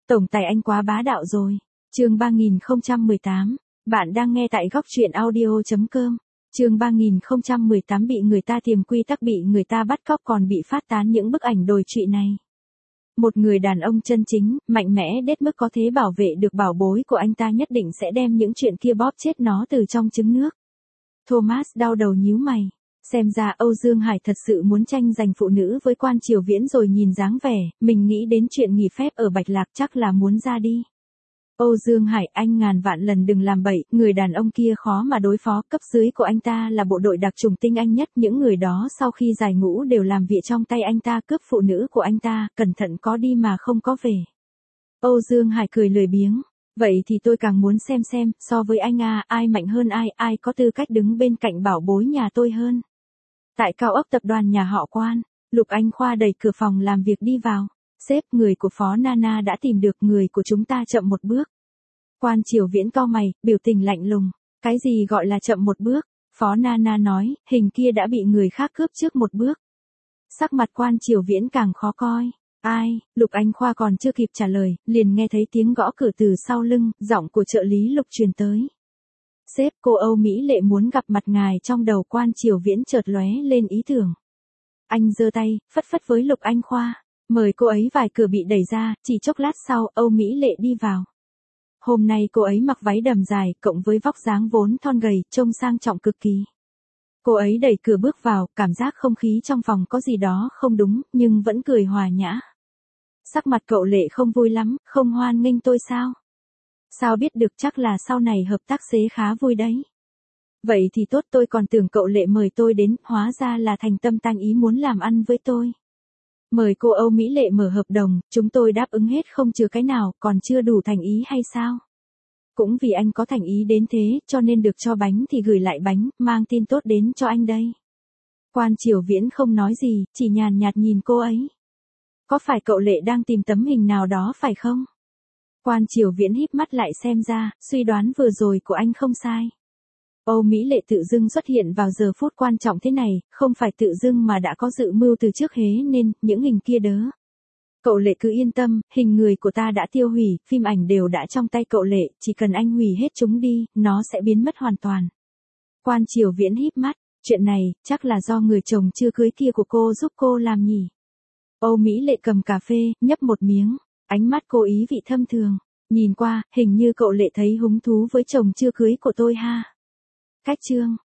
Tổng tài anh quá bá đạo rồi. Chương 3018. Bạn đang nghe tại góc truyện audio.com. Chương 3018 bị người ta tiềm quy tắc, bị người ta bắt cóc còn bị phát tán những bức ảnh đồi trụy này. Một người đàn ông chân chính, mạnh mẽ đến mức có thể bảo vệ được bảo bối của anh ta nhất định sẽ đem những chuyện kia bóp chết nó từ trong trứng nước. Thomas đau đầu nhíu mày. Xem ra Âu Dương Hải thật sự muốn tranh giành phụ nữ với Quan Triều Viễn rồi. Nhìn dáng vẻ, mình nghĩ đến chuyện nghỉ phép ở Bạch Lạc chắc là muốn ra đi. Âu Dương Hải, anh ngàn vạn lần đừng làm bậy, người đàn ông kia khó mà đối phó, cấp dưới của anh ta là bộ đội đặc chủng tinh anh nhất, những người đó sau khi giải ngũ đều làm việc trong tay anh ta, cướp phụ nữ của anh ta, cẩn thận có đi mà không có về. Âu Dương Hải cười lười biếng, vậy thì tôi càng muốn xem, so với anh ai mạnh hơn ai có tư cách đứng bên cạnh bảo bối nhà tôi hơn. Tại cao ốc tập đoàn nhà họ Quan, Lục Anh Khoa đẩy cửa phòng làm việc đi vào. Sếp, người của Phó Nana đã tìm được, người của chúng ta chậm một bước. Quan Triều Viễn cau mày, biểu tình lạnh lùng. Cái gì gọi là chậm một bước? Phó Nana nói, hình kia đã bị người khác cướp trước một bước. Sắc mặt Quan Triều Viễn càng khó coi. Ai? Lục Anh Khoa còn chưa kịp trả lời, liền nghe thấy tiếng gõ cửa từ sau lưng, giọng của trợ lý Lục truyền tới. Sếp, cô Âu Mỹ Lệ muốn gặp mặt ngài. Trong đầu Quan Triều Viễn chợt lóe lên ý tưởng. Anh giơ tay, phất phất với Lục Anh Khoa. Mời cô ấy vào. Cửa bị đẩy ra, chỉ chốc lát sau, Âu Mỹ Lệ đi vào. Hôm nay cô ấy mặc váy đầm dài, cộng với vóc dáng vốn thon gầy, trông sang trọng cực kỳ. Cô ấy đẩy cửa bước vào, cảm giác không khí trong phòng có gì đó không đúng, nhưng vẫn cười hòa nhã. Sắc mặt cậu Lệ không vui lắm, không hoan nghênh tôi sao? Sao biết được, chắc là sau này hợp tác xế khá vui đấy. Vậy thì tốt, tôi còn tưởng cậu Lệ mời tôi đến, hóa ra là thành tâm tang ý muốn làm ăn với tôi. Mời cô Âu Mỹ Lệ mở hợp đồng, chúng tôi đáp ứng hết không chừa cái nào, còn chưa đủ thành ý hay sao? Cũng vì anh có thành ý đến thế, cho nên được cho bánh thì gửi lại bánh, mang tin tốt đến cho anh đây. Quan Triều Viễn không nói gì, chỉ nhàn nhạt nhìn cô ấy. Có phải cậu Lệ đang tìm tấm hình nào đó phải không? Quan Triều Viễn híp mắt lại, xem ra, suy đoán vừa rồi của anh không sai. Âu Mỹ Lệ tự dưng xuất hiện vào giờ phút quan trọng thế này, không phải tự dưng mà đã có dự mưu từ trước, hế nên, những hình kia đớ. Cậu Lệ cứ yên tâm, hình người của ta đã tiêu hủy, phim ảnh đều đã trong tay cậu Lệ, chỉ cần anh hủy hết chúng đi, nó sẽ biến mất hoàn toàn. Quan Triều Viễn híp mắt, chuyện này, chắc là do người chồng chưa cưới kia của cô giúp cô làm nhỉ. Âu Mỹ Lệ cầm cà phê, nhấp một miếng, ánh mắt cô ý vị thâm thường, nhìn qua, hình như cậu Lệ thấy hứng thú với chồng chưa cưới của tôi ha. Cách chương